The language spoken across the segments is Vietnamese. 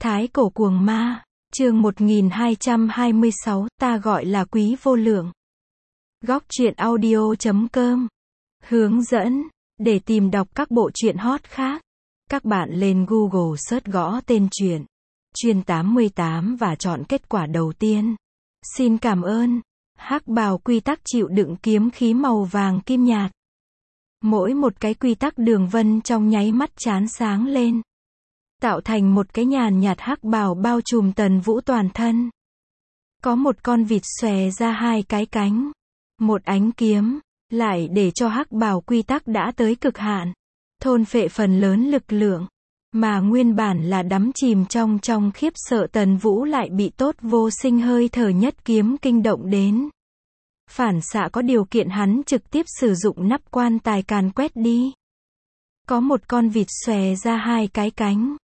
Thái cổ cuồng ma, chương 1226, ta gọi là quý vô lượng. Góc truyện audio.com. Hướng dẫn, để tìm đọc các bộ truyện hot khác, các bạn lên Google search gõ tên truyện Chuyên 88 và chọn kết quả đầu tiên. Xin cảm ơn. Hắc bào quy tắc chịu đựng kiếm khí màu vàng kim nhạt. Mỗi một cái quy tắc đường vân trong nháy mắt chán sáng lên, tạo thành một cái nhàn nhạt hắc bào bao trùm Tần Vũ toàn thân. Có một con vịt xòe ra hai cái cánh, một ánh kiếm, lại để cho hắc bào quy tắc đã tới cực hạn, thôn phệ phần lớn lực lượng, mà nguyên bản là đắm chìm trong khiếp sợ Tần Vũ lại bị tốt vô sinh hơi thở nhất kiếm kinh động đến. Phản xạ có điều kiện hắn trực tiếp sử dụng nắp quan tài càn quét đi. Có một con vịt xòe ra hai cái cánh,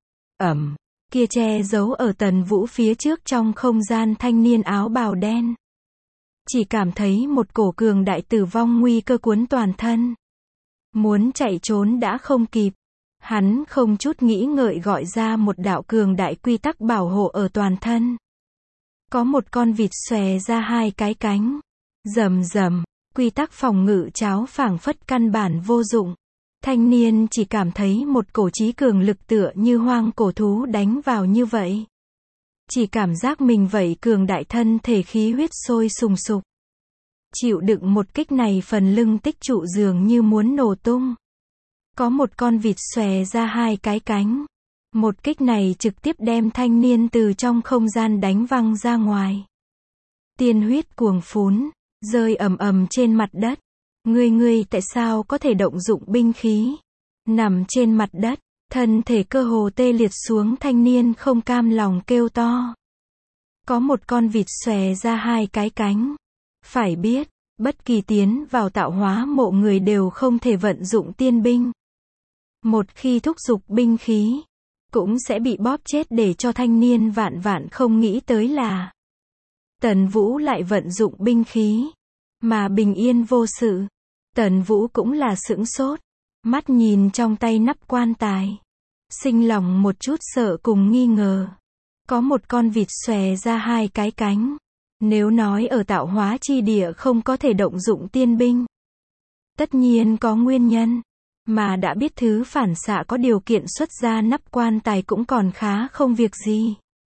kia che giấu ở Tần Vũ phía trước trong không gian thanh niên áo bào đen. Chỉ cảm thấy một cổ cường đại tử vong nguy cơ cuốn toàn thân. Muốn chạy trốn đã không kịp. Hắn không chút nghĩ ngợi gọi ra một đạo cường đại quy tắc bảo hộ ở toàn thân. Có một con vịt xòe ra hai cái cánh. Rầm rầm, quy tắc phòng ngự cháo phảng phất căn bản vô dụng. Thanh niên chỉ cảm thấy một cổ chí cường lực tựa như hoang cổ thú đánh vào như vậy. Chỉ cảm giác mình vậy cường đại thân thể khí huyết sôi sùng sục. Chịu đựng một kích này phần lưng tích trụ dường như muốn nổ tung. Có một con vịt xòe ra hai cái cánh. Một kích này trực tiếp đem thanh niên từ trong không gian đánh văng ra ngoài. Tiên huyết cuồng phún, rơi ầm ầm trên mặt đất. Ngươi tại sao có thể động dụng binh khí? Nằm trên mặt đất, thân thể cơ hồ tê liệt xuống, thanh niên không cam lòng kêu to. Có một con vịt xòe ra hai cái cánh. Phải biết, bất kỳ tiến vào tạo hóa mộ người đều không thể vận dụng tiên binh. Một khi thúc giục binh khí, cũng sẽ bị bóp chết, để cho thanh niên vạn vạn không nghĩ tới là Tần Vũ lại vận dụng binh khí, mà bình yên vô sự. Tần Vũ cũng là sững sốt, mắt nhìn trong tay nắp quan tài, sinh lòng một chút sợ cùng nghi ngờ. Có một con vịt xòe ra hai cái cánh. Nếu nói ở tạo hóa chi địa không có thể động dụng tiên binh, tất nhiên có nguyên nhân, mà đã biết thứ phản xạ có điều kiện xuất ra nắp quan tài cũng còn khá không việc gì.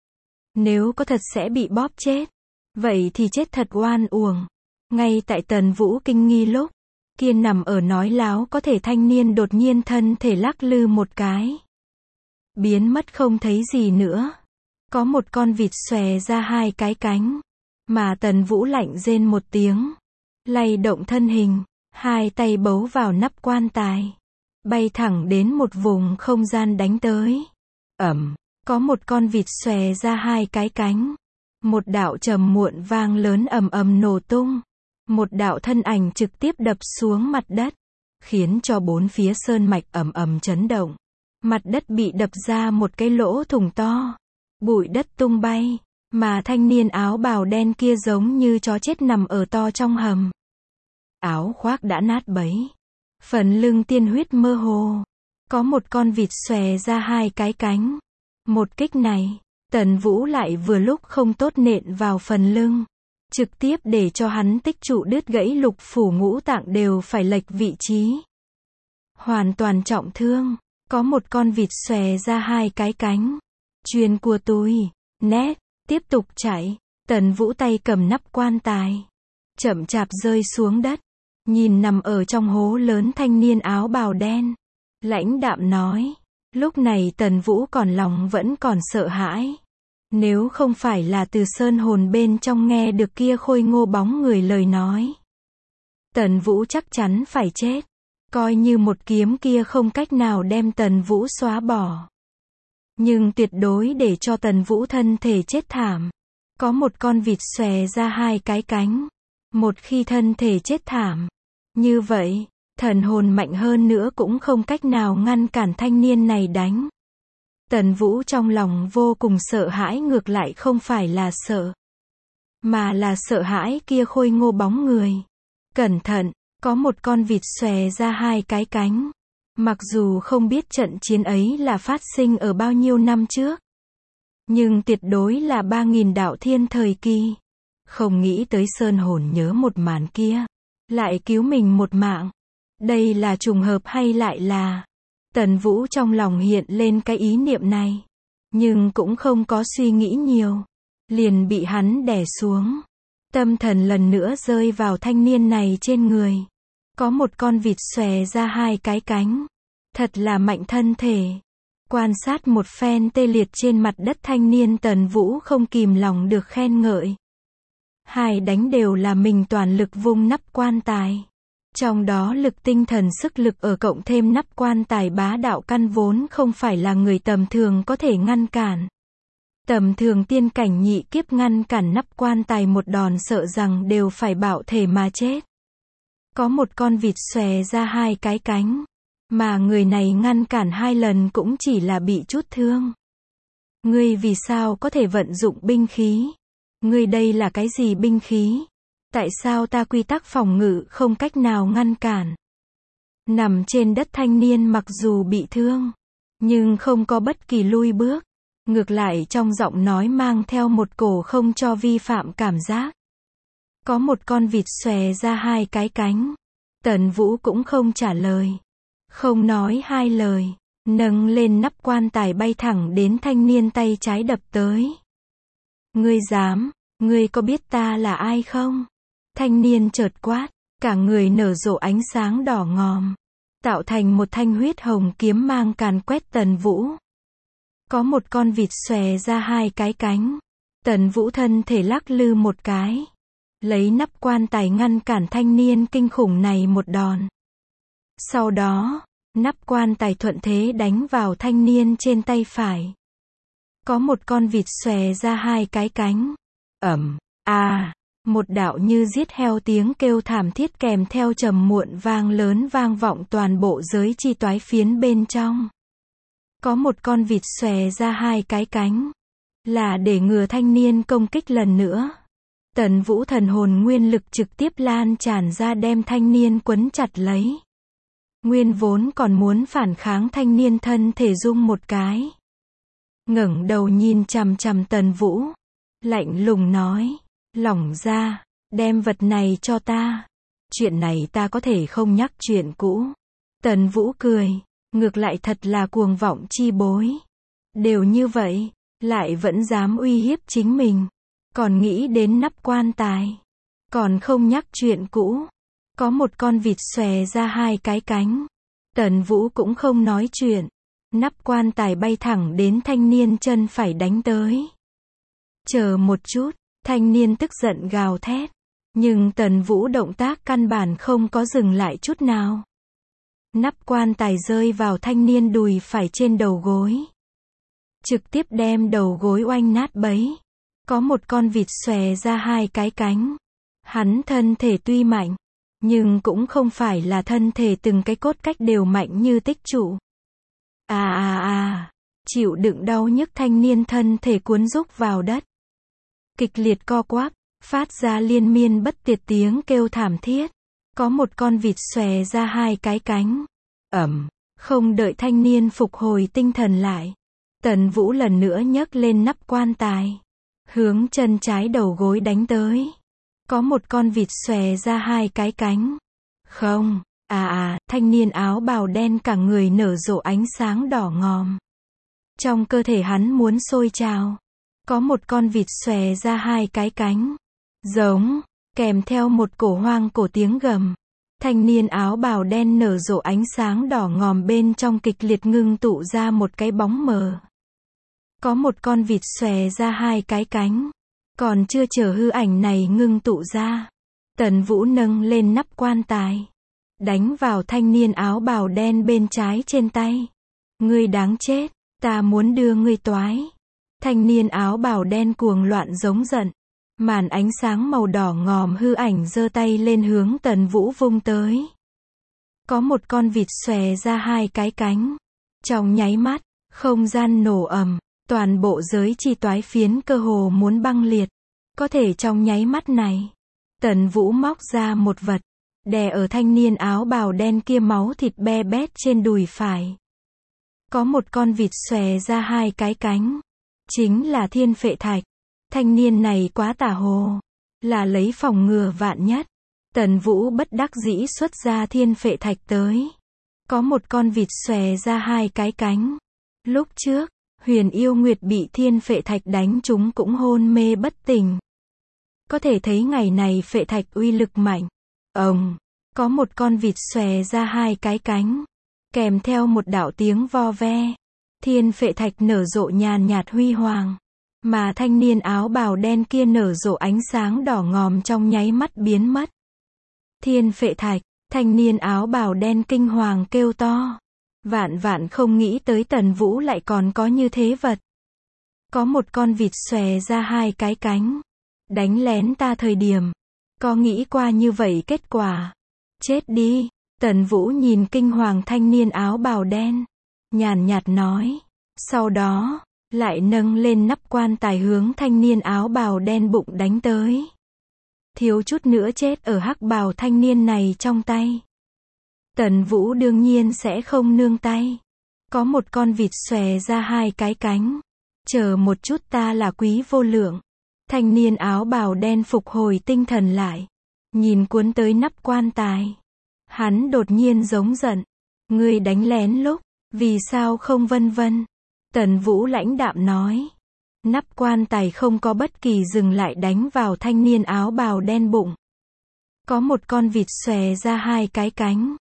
Nếu có thật sẽ bị bóp chết, vậy thì chết thật oan uổng. Ngay tại Tần Vũ kinh nghi lúc kia nằm ở nói láo có thể thanh niên đột nhiên thân thể lắc lư một cái, biến mất không thấy gì nữa. Có một con vịt xòe ra hai cái cánh, mà Tần Vũ lạnh rên một tiếng, lay động thân hình, hai tay bấu vào nắp quan tài, bay thẳng đến một vùng không gian đánh tới. Có một con vịt xòe ra hai cái cánh. Một đạo trầm muộn vang lớn ầm ầm nổ tung. Một đạo thân ảnh trực tiếp đập xuống mặt đất, khiến cho bốn phía sơn mạch ầm ầm chấn động. Mặt đất bị đập ra một cái lỗ thủng to, bụi đất tung bay, mà thanh niên áo bào đen kia giống như chó chết nằm ở to trong hầm. Áo khoác đã nát bấy, phần lưng tiên huyết mơ hồ. Có một con vịt xòe ra hai cái cánh. Một kích này, Tần Vũ lại vừa lúc không tốt nện vào phần lưng, trực tiếp để cho hắn tích trụ đứt gãy lục phủ ngũ tạng đều phải lệch vị trí, hoàn toàn trọng thương. Có một con vịt xòe ra hai cái cánh. Chuyền của tôi, nét, tiếp tục chạy. Tần Vũ tay cầm nắp quan tài, chậm chạp rơi xuống đất, nhìn nằm ở trong hố lớn thanh niên áo bào đen, lãnh đạm nói. Lúc này Tần Vũ còn lòng vẫn còn sợ hãi. Nếu không phải là từ sơn hồn bên trong nghe được kia khôi ngô bóng người lời nói, Tần Vũ chắc chắn phải chết. Coi như một kiếm kia không cách nào đem Tần Vũ xóa bỏ, nhưng tuyệt đối để cho Tần Vũ thân thể chết thảm. Có một con vịt xòe ra hai cái cánh. Một khi thân thể chết thảm, như vậy, thần hồn mạnh hơn nữa cũng không cách nào ngăn cản thanh niên này đánh. Tần Vũ trong lòng vô cùng sợ hãi, ngược lại không phải là sợ, mà là sợ hãi kia khôi ngô bóng người. Cẩn thận, có một con vịt xòe ra hai cái cánh. Mặc dù không biết trận chiến ấy là phát sinh ở bao nhiêu năm trước, Nhưng tuyệt đối là 3.000 đạo thiên thời kỳ. Không nghĩ tới Sơn Hồn nhớ một màn kia, lại cứu mình một mạng. Đây là trùng hợp hay lại là... Tần Vũ trong lòng hiện lên cái ý niệm này. Nhưng cũng không có suy nghĩ nhiều. Liền bị hắn đè xuống. Tâm thần lần nữa rơi vào thanh niên này trên người. Có một con vịt xòe ra 2 cái cánh. Thật là mạnh thân thể. Quan sát một phen tê liệt trên mặt đất thanh niên, Tần Vũ không kìm lòng được khen ngợi. 2 đánh đều là mình toàn lực vung nắp quan tài. Trong đó lực tinh thần sức lực ở cộng thêm nắp quan tài bá đạo căn vốn không phải là người tầm thường có thể ngăn cản. Tầm thường tiên cảnh nhị kiếp ngăn cản nắp quan tài một đòn sợ rằng đều phải bạo thể mà chết. Có một con vịt xòe ra 2 cái cánh. Mà người này ngăn cản 2 lần cũng chỉ là bị chút thương. Ngươi vì sao có thể vận dụng binh khí? Ngươi đây là cái gì binh khí? Tại sao ta quy tắc phòng ngự không cách nào ngăn cản? Nằm trên đất thanh niên mặc dù bị thương, nhưng không có bất kỳ lui bước. Ngược lại trong giọng nói mang theo một cổ không cho vi phạm cảm giác. Có một con vịt xòe ra 2 cái cánh. Tần Vũ cũng không trả lời. Không nói 2 lời. Nâng lên nắp quan tài bay thẳng đến thanh niên tay trái đập tới. Ngươi dám, ngươi có biết ta là ai không? Thanh niên chợt quát, cả người nở rộ ánh sáng đỏ ngòm. Tạo thành một thanh huyết hồng kiếm mang càn quét Tần Vũ. Có một con vịt xòe ra 2 cái cánh. Tần Vũ thân thể lắc lư một cái. Lấy nắp quan tài ngăn cản thanh niên kinh khủng này một đòn. Sau đó, nắp quan tài thuận thế đánh vào thanh niên trên tay phải. Có một con vịt xòe ra 2 cái cánh. Một đạo như giết heo tiếng kêu thảm thiết kèm theo trầm muộn vang lớn vang vọng toàn bộ giới chi toái phiến bên trong. Có một con vịt xòe ra 2 cái cánh. Là để ngừa thanh niên công kích lần nữa. Tần Vũ thần hồn nguyên lực trực tiếp lan tràn ra đem thanh niên quấn chặt lấy. Nguyên vốn còn muốn phản kháng thanh niên thân thể rung một cái. Ngẩng đầu nhìn chằm chằm Tần Vũ. Lạnh lùng nói. Lỏng ra, đem vật này cho ta. Chuyện này ta có thể không nhắc chuyện cũ. Tần Vũ cười. Ngược lại thật là cuồng vọng chi bối. Đều như vậy, lại vẫn dám uy hiếp chính mình. Còn nghĩ đến nắp quan tài. Còn không nhắc chuyện cũ. Có một con vịt xòe ra 2 cái cánh. Tần Vũ cũng không nói chuyện. Nắp quan tài bay thẳng đến thanh niên chân phải đánh tới. Chờ một chút, thanh niên tức giận gào thét. Nhưng Tần Vũ động tác căn bản không có dừng lại chút nào. Nắp quan tài rơi vào thanh niên đùi phải trên đầu gối. Trực tiếp đem đầu gối oanh nát bấy. Có một con vịt xòe ra 2 cái cánh. Hắn thân thể tuy mạnh, nhưng cũng không phải là thân thể từng cái cốt cách đều mạnh như tích trụ. Chịu đựng đau nhức thanh niên thân thể cuốn rúc vào đất. Kịch liệt co quắp, phát ra liên miên bất tuyệt tiếng kêu thảm thiết. Có một con vịt xòe ra 2 cái cánh. Không đợi thanh niên phục hồi tinh thần lại. Tần Vũ lần nữa nhấc lên nắp quan tài. Hướng chân trái đầu gối đánh tới. Có một con vịt xòe ra 2 cái cánh. Không, thanh niên áo bào đen cả người nở rộ ánh sáng đỏ ngòm. Trong cơ thể hắn muốn sôi trào. Có một con vịt xòe ra 2 cái cánh. Giống, kèm theo một cổ hoang cổ tiếng gầm. Thanh niên áo bào đen nở rộ ánh sáng đỏ ngòm bên trong kịch liệt ngưng tụ ra một cái bóng mờ. Có một con vịt xòe ra 2 cái cánh. Còn chưa chờ hư ảnh này ngưng tụ ra. Tần Vũ nâng lên nắp quan tài. Đánh vào thanh niên áo bào đen bên trái trên tay. Ngươi đáng chết, ta muốn đưa ngươi toái. Thanh niên áo bào đen cuồng loạn giống giận. Màn ánh sáng màu đỏ ngòm hư ảnh giơ tay lên hướng Tần Vũ vung tới. Có một con vịt xòe ra 2 cái cánh. Trong nháy mắt, không gian nổ ầm. Toàn bộ giới chi toái phiến cơ hồ muốn băng liệt. Có thể trong nháy mắt này, Tần Vũ móc ra một vật, đè ở thanh niên áo bào đen kia máu thịt be bét trên đùi phải. Có một con vịt xòe ra 2 cái cánh. Chính là thiên phệ thạch. Thanh niên này quá tà hồ. Là lấy phòng ngừa vạn nhất. Tần Vũ bất đắc dĩ xuất ra thiên phệ thạch tới. Có một con vịt xòe ra hai cái cánh. Lúc trước, Huyền Yêu Nguyệt bị thiên phệ thạch đánh trúng cũng hôn mê bất tỉnh. Có thể thấy ngày này phệ thạch uy lực mạnh. Có một con vịt xòe ra hai cái cánh. Kèm theo một đạo tiếng vo ve. Thiên phệ thạch nở rộ nhàn nhạt huy hoàng. Mà thanh niên áo bào đen kia nở rộ ánh sáng đỏ ngòm trong nháy mắt biến mất. Thiên phệ thạch, thanh niên áo bào đen kinh hoàng kêu to. Vạn vạn không nghĩ tới Tần Vũ lại còn có như thế vật. Có một con vịt xòe ra hai cái cánh. Đánh lén ta thời điểm. Có nghĩ qua như vậy kết quả. Chết đi. Tần Vũ nhìn kinh hoàng thanh niên áo bào đen. Nhàn nhạt nói. Sau đó, lại nâng lên nắp quan tài hướng thanh niên áo bào đen bụng đánh tới. Thiếu chút nữa chết ở hắc bào thanh niên này trong tay. Tần Vũ đương nhiên sẽ không nương tay. Có một con vịt xòe ra hai cái cánh. Chờ một chút, ta là Quý Vô Lượng. Thanh niên áo bào đen phục hồi tinh thần lại. Nhìn cuốn tới nắp quan tài. Hắn đột nhiên giống giận. Ngươi đánh lén lúc, vì sao không vân vân? Tần Vũ lãnh đạm nói. Nắp quan tài không có bất kỳ dừng lại đánh vào thanh niên áo bào đen bụng. Có một con vịt xòe ra hai cái cánh.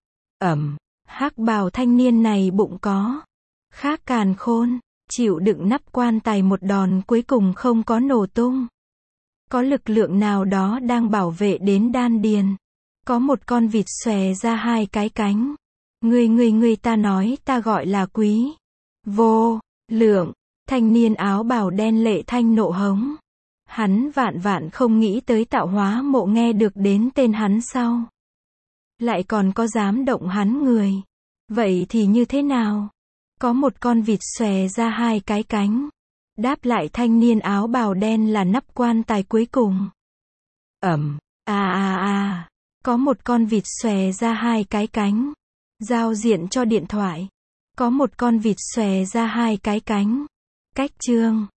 Hắc bào thanh niên này bụng có khác càn khôn, chịu đựng nắp quan tài một đòn cuối cùng không có nổ tung. Có lực lượng nào đó đang bảo vệ đến đan điền. Có một con vịt xòe ra hai cái cánh. Ngươi ta nói ta gọi là Quý Vô Lượng. Thanh niên áo bào đen lệ thanh nộ hống. Hắn vạn vạn không nghĩ tới Tạo Hóa Mộ nghe được đến tên hắn sau. Lại còn có dám động hắn người. Vậy thì như thế nào? Có một con vịt xòe ra hai cái cánh. Đáp lại thanh niên áo bào đen là nắp quan tài cuối cùng. Có một con vịt xòe ra hai cái cánh. Giao diện cho điện thoại. Có một con vịt xòe ra hai cái cánh. Cách chương